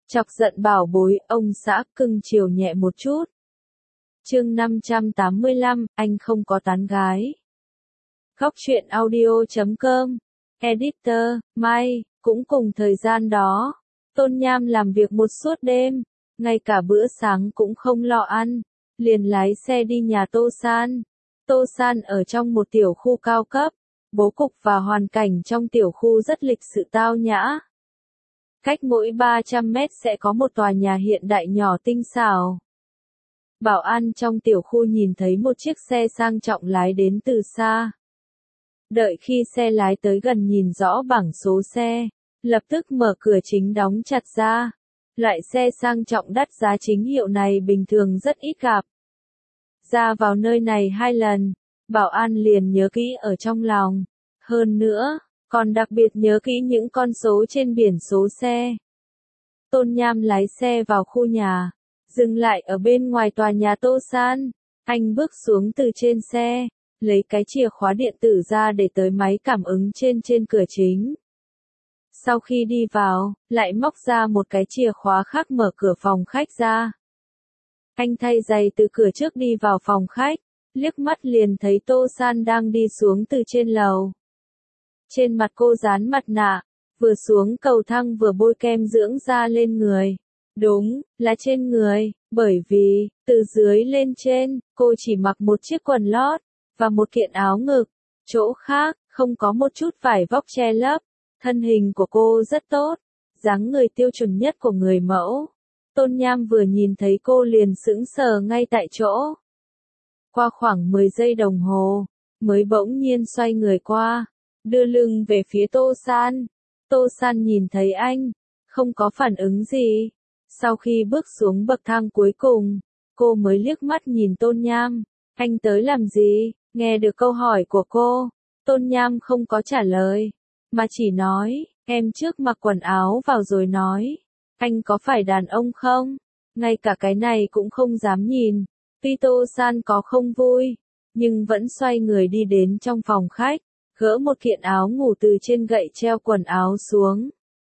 Chọc giận bảo bối, ông xã cưng chiều nhẹ một chút. Chương 585, anh không có tán gái. Góc truyện audio.com. Editor, Mai, cũng cùng thời gian đó, Tôn Nham làm việc một suốt đêm, ngay cả bữa sáng cũng không lo ăn, liền lái xe đi nhà Tô San. Tô San ở trong một tiểu khu cao cấp, bố cục và hoàn cảnh trong tiểu khu rất lịch sự tao nhã. Cách mỗi 300 mét sẽ có một tòa nhà hiện đại nhỏ tinh xảo. Bảo an trong tiểu khu nhìn thấy một chiếc xe sang trọng lái đến từ xa. Đợi khi xe lái tới gần nhìn rõ bảng số xe, lập tức mở cửa chính đóng chặt ra. Loại xe sang trọng đắt giá chính hiệu này bình thường rất ít gặp. Ra vào nơi này 2 lần, bảo an liền nhớ kỹ ở trong lòng. Hơn nữa, còn đặc biệt nhớ kỹ những con số trên biển số xe. Tôn Nham lái xe vào khu nhà, dừng lại ở bên ngoài tòa nhà Tô San. Anh bước xuống từ trên xe, lấy cái chìa khóa điện tử ra để tới máy cảm ứng trên cửa chính. Sau khi đi vào, lại móc ra một cái chìa khóa khác mở cửa phòng khách ra. Anh thay giày từ cửa trước đi vào phòng khách, liếc mắt liền thấy Tô San đang đi xuống từ trên lầu. Trên mặt cô dán mặt nạ, vừa xuống cầu thang vừa bôi kem dưỡng da lên người. Đúng, là trên người, bởi vì, từ dưới lên trên, cô chỉ mặc một chiếc quần lót, và một kiện áo ngực. Chỗ khác, không có một chút vải vóc che lấp. Thân hình của cô rất tốt, dáng người tiêu chuẩn nhất của người mẫu. Tôn Nham vừa nhìn thấy cô liền sững sờ ngay tại chỗ. Qua khoảng 10 giây đồng hồ, mới bỗng nhiên xoay người qua, đưa lưng về phía Tô San. Tô San nhìn thấy anh, không có phản ứng gì. Sau khi bước xuống bậc thang cuối cùng, cô mới liếc mắt nhìn Tôn Nham. Anh tới làm gì? Nghe được câu hỏi của cô, Tôn Nham không có trả lời, mà chỉ nói, em trước mặc quần áo vào rồi nói, anh có phải đàn ông không? Ngay cả cái này cũng không dám nhìn. Tuy Tô San có không vui, nhưng vẫn xoay người đi đến trong phòng khách, gỡ một kiện áo ngủ từ trên gậy treo quần áo xuống.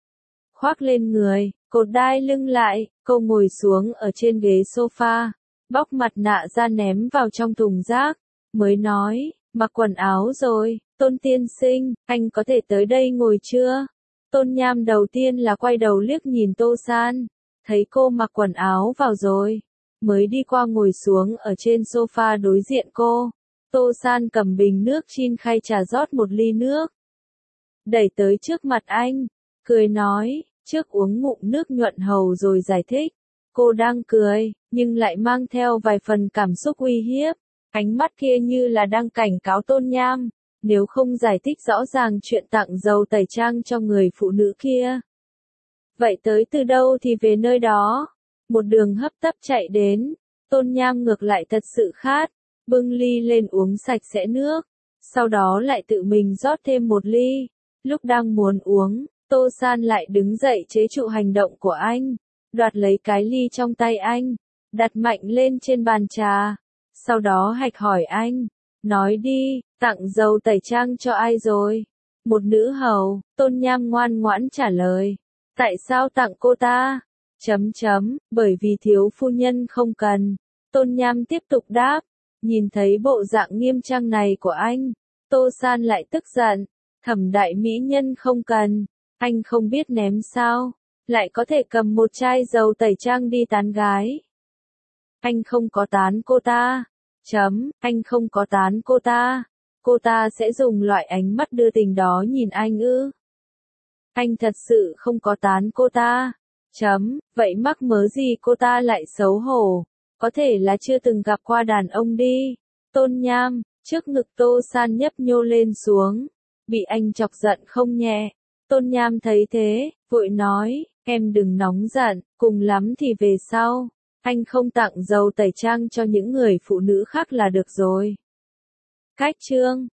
Khoác lên người, cột đai lưng lại, cô ngồi xuống ở trên ghế sofa, bóc mặt nạ ra ném vào trong thùng rác, mới nói, mặc quần áo rồi, Tôn tiên sinh, anh có thể tới đây ngồi chưa? Tôn Nham đầu tiên là quay đầu liếc nhìn Tô San, thấy cô mặc quần áo vào rồi, mới đi qua ngồi xuống ở trên sofa đối diện cô. Tô San cầm bình nước chin khay trà rót một ly nước, đẩy tới trước mặt anh, cười nói, trước uống ngụm nước nhuận hầu rồi giải thích. Cô đang cười, nhưng lại mang theo vài phần cảm xúc uy hiếp. Ánh mắt kia như là đang cảnh cáo Tôn Nham, nếu không giải thích rõ ràng chuyện tặng dầu tẩy trang cho người phụ nữ kia. Vậy tới từ đâu thì về nơi đó. Một đường hấp tấp chạy đến, Tôn Nham ngược lại thật sự khát, bưng ly lên uống sạch sẽ nước, sau đó lại tự mình rót thêm một ly. Lúc đang muốn uống, Tô San lại đứng dậy chế trụ hành động của anh, đoạt lấy cái ly trong tay anh, đặt mạnh lên trên bàn trà. Sau đó hạch hỏi anh, nói đi, tặng dầu tẩy trang cho ai rồi? Một nữ hầu. Tôn Nham ngoan ngoãn trả lời, tại sao tặng cô ta? Bởi vì thiếu phu nhân không cần. Tôn Nham tiếp tục đáp, nhìn thấy bộ dạng nghiêm trang này của anh, Tô San lại tức giận, Thẩm đại mỹ nhân không cần, anh không biết ném sao, lại có thể cầm một chai dầu tẩy trang đi tán gái. Anh không có tán cô ta. Anh không có tán cô ta sẽ dùng loại ánh mắt đưa tình đó nhìn anh ư? Anh thật sự không có tán cô ta. Vậy mắc mớ gì cô ta lại xấu hổ, có thể là chưa từng gặp qua đàn ông đi. Tôn Nham, trước ngực Tô San nhấp nhô lên xuống, bị anh chọc giận không nhẹ. Tôn Nham thấy thế, vội nói, em đừng nóng giận, cùng lắm thì về sau, anh không tặng dầu tẩy trang cho những người phụ nữ khác là được rồi. Cách chương